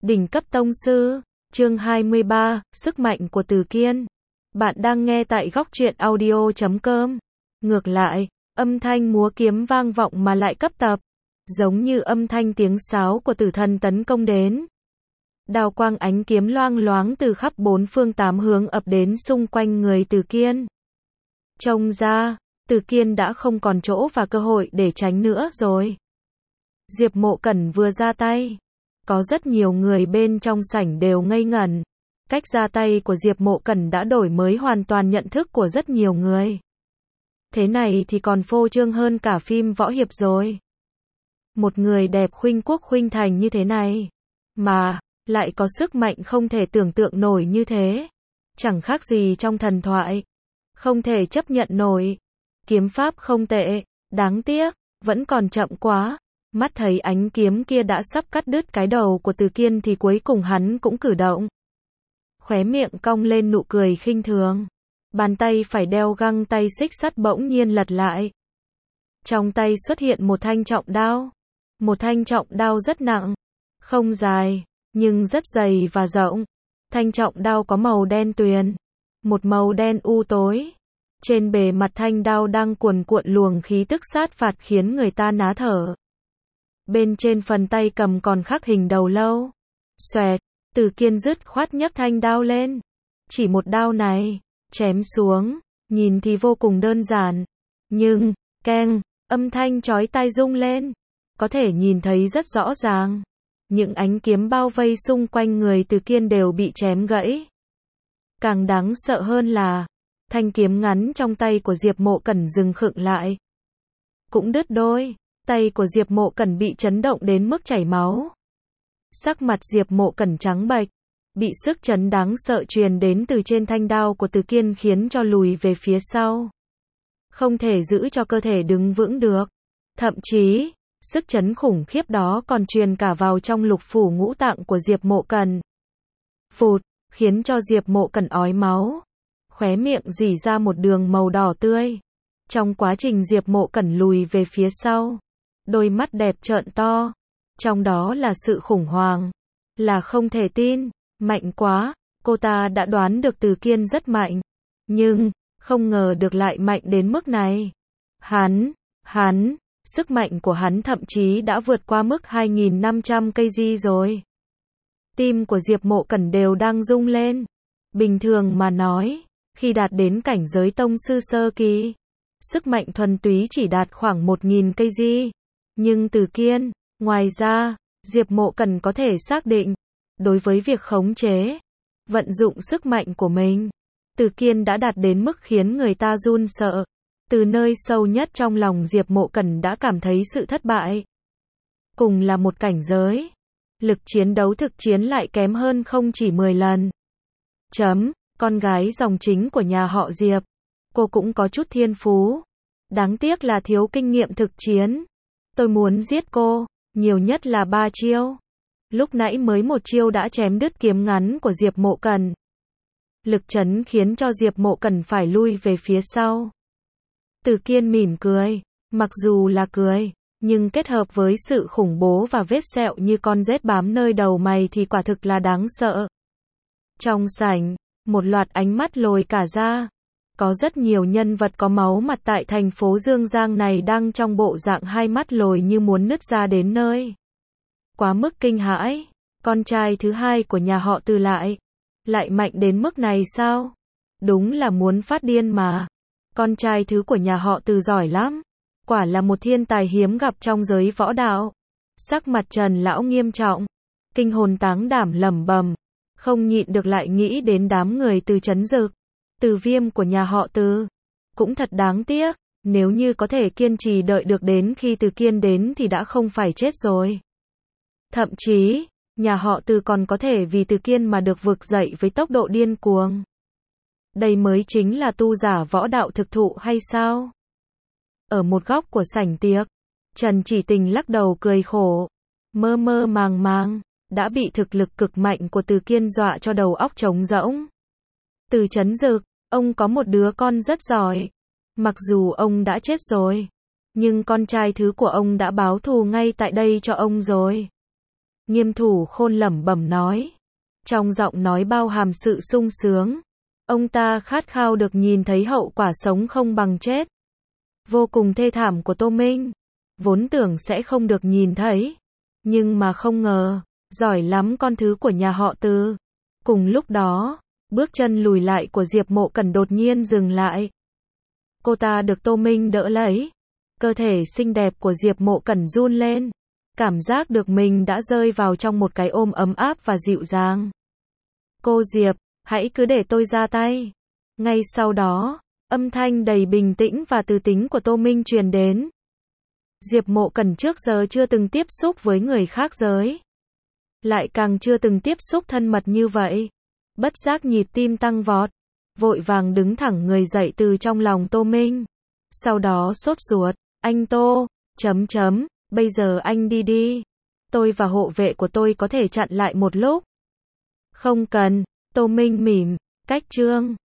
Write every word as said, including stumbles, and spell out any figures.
Đỉnh cấp tông sư, chương hai mươi ba, sức mạnh của Từ Kiên. Bạn đang nghe tại góc truyện audio chấm com. Ngược lại, âm thanh múa kiếm vang vọng mà lại cấp tập, giống như âm thanh tiếng sáo của tử thần tấn công đến. Đao quang ánh kiếm loang loáng từ khắp bốn phương tám hướng ập đến xung quanh người Từ Kiên. Trông ra, Từ Kiên đã không còn chỗ và cơ hội để tránh nữa rồi. Diệp Mộ Cẩn vừa ra tay, có rất nhiều người bên trong sảnh đều ngây ngẩn. Cách ra tay của Diệp Mộ Cẩn đã đổi mới hoàn toàn nhận thức của rất nhiều người. Thế này thì còn phô trương hơn cả phim võ hiệp rồi. Một người đẹp khuynh quốc khuynh thành như thế này, mà lại có sức mạnh không thể tưởng tượng nổi như thế. Chẳng khác gì trong thần thoại. Không thể chấp nhận nổi. Kiếm pháp không tệ, đáng tiếc, vẫn còn chậm quá. Mắt thấy ánh kiếm kia đã sắp cắt đứt cái đầu của Từ Kiên thì cuối cùng hắn cũng cử động. Khóe miệng cong lên nụ cười khinh thường. Bàn tay phải đeo găng tay xích sắt bỗng nhiên lật lại. Trong tay xuất hiện một thanh trọng đao. Một thanh trọng đao rất nặng, không dài, nhưng rất dày và rộng. Thanh trọng đao có màu đen tuyền, một màu đen u tối. Trên bề mặt thanh đao đang cuồn cuộn luồng khí tức sát phạt khiến người ta ná thở. Bên trên phần tay cầm còn khắc hình đầu lâu. Xoẹt, Từ Kiên dứt khoát nhấc thanh đao lên. Chỉ một đao này, chém xuống, nhìn thì vô cùng đơn giản. Nhưng, keng, âm thanh chói tai rung lên. Có thể nhìn thấy rất rõ ràng. Những ánh kiếm bao vây xung quanh người Từ Kiên đều bị chém gãy. Càng đáng sợ hơn là, thanh kiếm ngắn trong tay của Diệp Mộ Cẩn dừng khựng lại. Cũng đứt đôi. Tay của Diệp Mộ Cẩn bị chấn động đến mức chảy máu. Sắc mặt Diệp Mộ Cẩn trắng bệch, bị sức chấn đáng sợ truyền đến từ trên thanh đao của Từ Kiên khiến cho lùi về phía sau. Không thể giữ cho cơ thể đứng vững được. Thậm chí, sức chấn khủng khiếp đó còn truyền cả vào trong lục phủ ngũ tạng của Diệp Mộ Cẩn. Phụt, khiến cho Diệp Mộ Cẩn ói máu. Khóe miệng rỉ ra một đường màu đỏ tươi. Trong quá trình Diệp Mộ Cẩn lùi về phía sau, đôi mắt đẹp trợn to, trong đó là sự khủng hoảng, là không thể tin, mạnh quá, cô ta đã đoán được Từ Kiên rất mạnh, nhưng, không ngờ được lại mạnh đến mức này. Hắn, hắn, sức mạnh của hắn thậm chí đã vượt qua mức hai nghìn năm trăm ki lô gam rồi. Tim của Diệp Mộ Cẩn đều đang rung lên. Bình thường mà nói, khi đạt đến cảnh giới tông sư sơ kỳ, sức mạnh thuần túy chỉ đạt khoảng một nghìn ki lô gam. Nhưng Từ Kiên, ngoài ra, Diệp Mộ Cẩn có thể xác định, đối với việc khống chế, vận dụng sức mạnh của mình, Từ Kiên đã đạt đến mức khiến người ta run sợ. Từ nơi sâu nhất trong lòng Diệp Mộ Cẩn đã cảm thấy sự thất bại. Cùng là một cảnh giới, lực chiến đấu thực chiến lại kém hơn không chỉ mười lần. Chấm, con gái dòng chính của nhà họ Diệp, cô cũng có chút thiên phú. Đáng tiếc là thiếu kinh nghiệm thực chiến. Tôi muốn giết cô, nhiều nhất là ba chiêu. Lúc nãy mới một chiêu đã chém đứt kiếm ngắn của Diệp Mộ Cẩn. Lực chấn khiến cho Diệp Mộ Cẩn phải lui về phía sau. Từ Kiên mỉm cười, mặc dù là cười, nhưng kết hợp với sự khủng bố và vết sẹo như con rết bám nơi đầu mày thì quả thực là đáng sợ. Trong sảnh, một loạt ánh mắt lồi cả ra. Có rất nhiều nhân vật có máu mặt tại thành phố Dương Giang này đang trong bộ dạng hai mắt lồi như muốn nứt ra đến nơi. Quá mức kinh hãi, con trai thứ hai của nhà họ Từ lại, lại mạnh đến mức này sao? Đúng là muốn phát điên mà. Con trai thứ của nhà họ Từ giỏi lắm, quả là một thiên tài hiếm gặp trong giới võ đạo. Sắc mặt Trần lão nghiêm trọng, kinh hồn táng đảm lẩm bẩm, không nhịn được lại nghĩ đến đám người Từ Chấn Dực, Từ Viêm của nhà họ Từ. Cũng thật đáng tiếc, nếu như có thể kiên trì đợi được đến khi Từ Kiên đến thì đã không phải chết rồi. Thậm chí, nhà họ Từ còn có thể vì Từ Kiên mà được vực dậy với tốc độ điên cuồng. Đây mới chính là tu giả võ đạo thực thụ hay sao? Ở một góc của sảnh tiệc, Trần Chỉ Tình lắc đầu cười khổ, mơ mơ màng màng, đã bị thực lực cực mạnh của Từ Kiên dọa cho đầu óc trống rỗng. Từ Chấn Dực, ông có một đứa con rất giỏi. Mặc dù ông đã chết rồi, nhưng con trai thứ của ông đã báo thù ngay tại đây cho ông rồi. Nghiêm Thủ Khôn lẩm bẩm nói. Trong giọng nói bao hàm sự sung sướng. Ông ta khát khao được nhìn thấy hậu quả sống không bằng chết. Vô cùng thê thảm của Tô Minh. Vốn tưởng sẽ không được nhìn thấy. Nhưng mà không ngờ, giỏi lắm con thứ của nhà họ Từ. Cùng lúc đó, bước chân lùi lại của Diệp Mộ Cẩn đột nhiên dừng lại. Cô ta được Tô Minh đỡ lấy. Cơ thể xinh đẹp của Diệp Mộ Cẩn run lên. Cảm giác được mình đã rơi vào trong một cái ôm ấm áp và dịu dàng. Cô Diệp, hãy cứ để tôi ra tay. Ngay sau đó, âm thanh đầy bình tĩnh và từ tính của Tô Minh truyền đến. Diệp Mộ Cẩn trước giờ chưa từng tiếp xúc với người khác giới. Lại càng chưa từng tiếp xúc thân mật như vậy. Bất giác nhịp tim tăng vọt. Vội vàng đứng thẳng người dậy từ trong lòng Tô Minh. Sau đó sốt ruột. Anh Tô, chấm chấm, bây giờ anh đi đi. Tôi và hộ vệ của tôi có thể chặn lại một lúc. Không cần, Tô Minh mỉm, cách trương.